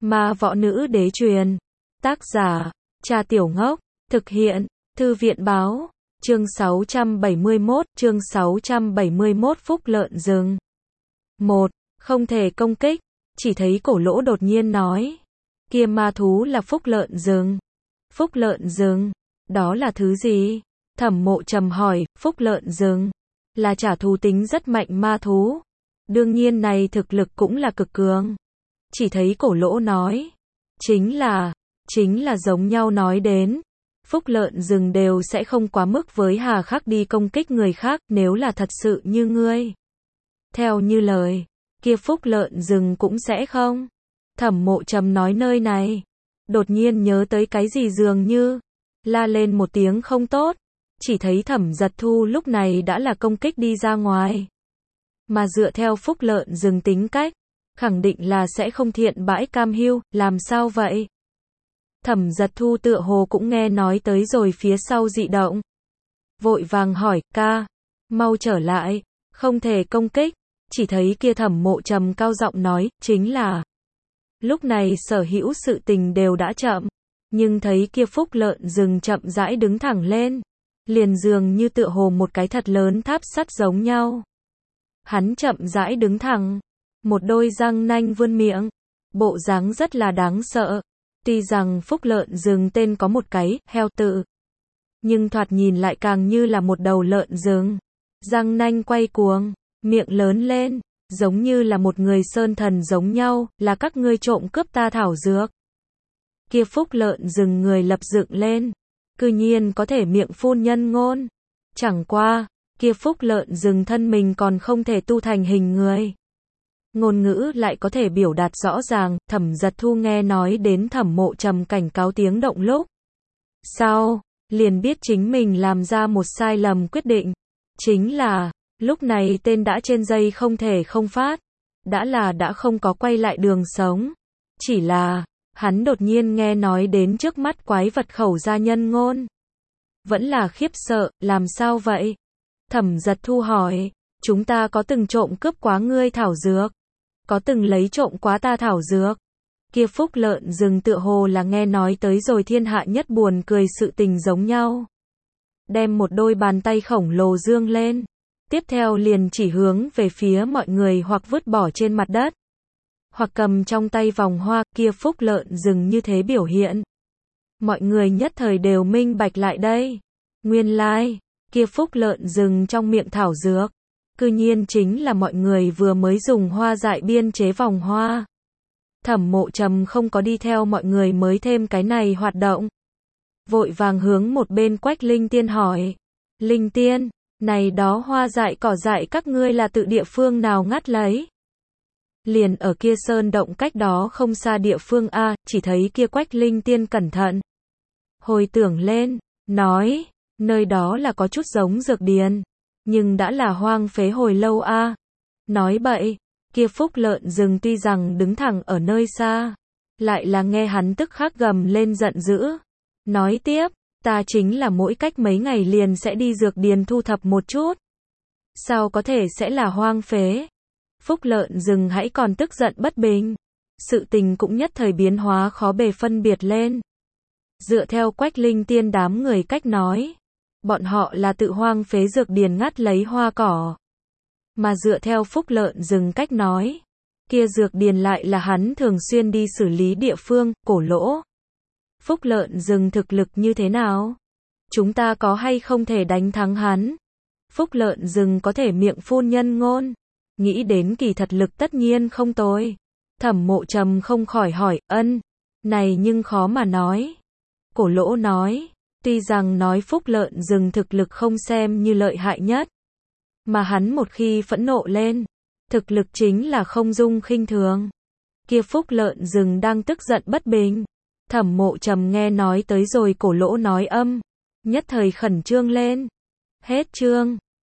Ma võ nữ đế truyền. Tác giả, Cha Tiểu Ngốc. Thực hiện, Thư viện báo. Chương 671 Phúc lợn rừng. 1. Không thể công kích. Chỉ thấy Cổ Lỗ đột nhiên nói. Kia ma thú là phúc lợn rừng. Phúc lợn rừng? Đó là thứ gì? Thẩm Mộ Trầm hỏi. Phúc lợn rừng là trả thù tính rất mạnh ma thú. Đương nhiên này thực lực cũng là cực cường. Chỉ thấy Cổ Lỗ nói. Chính là giống nhau nói đến. Phúc lợn rừng đều sẽ không quá mức với hà khắc đi công kích người khác, nếu là thật sự như ngươi. Theo như lời, kia phúc lợn rừng cũng sẽ không. Thẩm Mộ Trầm nói nơi này. Đột nhiên nhớ tới cái gì dường như. La lên một tiếng không tốt. Chỉ thấy Thẩm Giật Thu lúc này đã là công kích đi ra ngoài. Mà dựa theo phúc lợn rừng tính cách, khẳng định là sẽ không thiện bãi cam hiu, làm sao vậy? Thẩm Giật Thu tựa hồ cũng nghe nói tới rồi phía sau dị động. Vội vàng hỏi, ca, mau trở lại, không thể công kích. Chỉ thấy kia Thẩm Mộ Trầm cao giọng nói, chính là. Lúc này sở hữu sự tình đều đã chậm, nhưng thấy kia phúc lợn rừng chậm rãi đứng thẳng lên. Liền dường như tựa hồ một cái thật lớn tháp sắt giống nhau. Hắn chậm rãi đứng thẳng, một đôi răng nanh vươn miệng, bộ dáng rất là đáng sợ. Tuy rằng phúc lợn rừng tên có một cái, heo tự, nhưng thoạt nhìn lại càng như là một đầu lợn rừng. Răng nanh quay cuồng, miệng lớn lên, giống như là một người sơn thần giống nhau, là các ngươi trộm cướp ta thảo dược. Kia phúc lợn rừng người lập dựng lên, cư nhiên có thể miệng phun nhân ngôn. Chẳng qua, kia phúc lợn rừng thân mình còn không thể tu thành hình người. Ngôn ngữ lại có thể biểu đạt rõ ràng. Thẩm Giật Thu nghe nói đến Thẩm Mộ Trầm cảnh cáo tiếng động lúc sau, liền biết chính mình làm ra một sai lầm quyết định. Chính là, lúc này tên đã trên dây không thể không phát. Đã không có quay lại đường sống. Chỉ là, hắn đột nhiên nghe nói đến trước mắt quái vật khẩu ra nhân ngôn. Vẫn là khiếp sợ, làm sao vậy? Thẩm Giật Thu hỏi, chúng ta có từng trộm cướp quá ngươi thảo dược? Có từng lấy trộm quá ta thảo dược? Kia phúc lợn rừng tựa hồ là nghe nói tới rồi thiên hạ nhất buồn cười sự tình giống nhau. Đem một đôi bàn tay khổng lồ dương lên. Tiếp theo liền chỉ hướng về phía mọi người hoặc vứt bỏ trên mặt đất. Hoặc cầm trong tay vòng hoa. Kia phúc lợn rừng như thế biểu hiện. Mọi người nhất thời đều minh bạch lại đây. Nguyên lai, kia phúc lợn rừng trong miệng thảo dược. Cư nhiên chính là mọi người vừa mới dùng hoa dại biên chế vòng hoa. Thẩm Mộ Trầm không có đi theo mọi người mới thêm cái này hoạt động. Vội vàng hướng một bên Quách Linh Tiên hỏi. Linh Tiên, này đó hoa dại cỏ dại các ngươi là tự địa phương nào ngắt lấy? Liền ở kia sơn động cách đó không xa địa phương a. Chỉ thấy kia Quách Linh Tiên cẩn thận hồi tưởng lên, nói, nơi đó là có chút giống dược điền, nhưng đã là hoang phế hồi lâu a. Nói bậy, kia phúc lợn rừng tuy rằng đứng thẳng ở nơi xa, lại là nghe hắn tức khắc gầm lên giận dữ. Nói tiếp, ta chính là mỗi cách mấy ngày liền sẽ đi dược điền thu thập một chút. Sao có thể sẽ là hoang phế? Phúc lợn rừng hãy còn tức giận bất bình. Sự tình cũng nhất thời biến hóa khó bề phân biệt lên. Dựa theo Quách Linh Tiên đám người cách nói, bọn họ là tự hoang phế dược điền ngắt lấy hoa cỏ. Mà dựa theo phúc lợn rừng cách nói, kia dược điền lại là hắn thường xuyên đi xử lý địa phương. Cổ Lỗ, phúc lợn rừng thực lực như thế nào? Chúng ta có hay không thể đánh thắng hắn? Phúc lợn rừng có thể miệng phun nhân ngôn, nghĩ đến kỳ thật lực tất nhiên không tồi. Thẩm Mộ Trầm không khỏi hỏi, này nhưng khó mà nói. Cổ Lỗ nói, tuy rằng nói phúc lợn rừng thực lực không xem như lợi hại nhất, mà hắn một khi phẫn nộ lên, thực lực chính là không dung khinh thường. Kia phúc lợn rừng đang tức giận bất bình. Thẩm Mộ Trầm nghe nói tới rồi Cổ Lỗ nói nhất thời khẩn trương lên. Hết chương.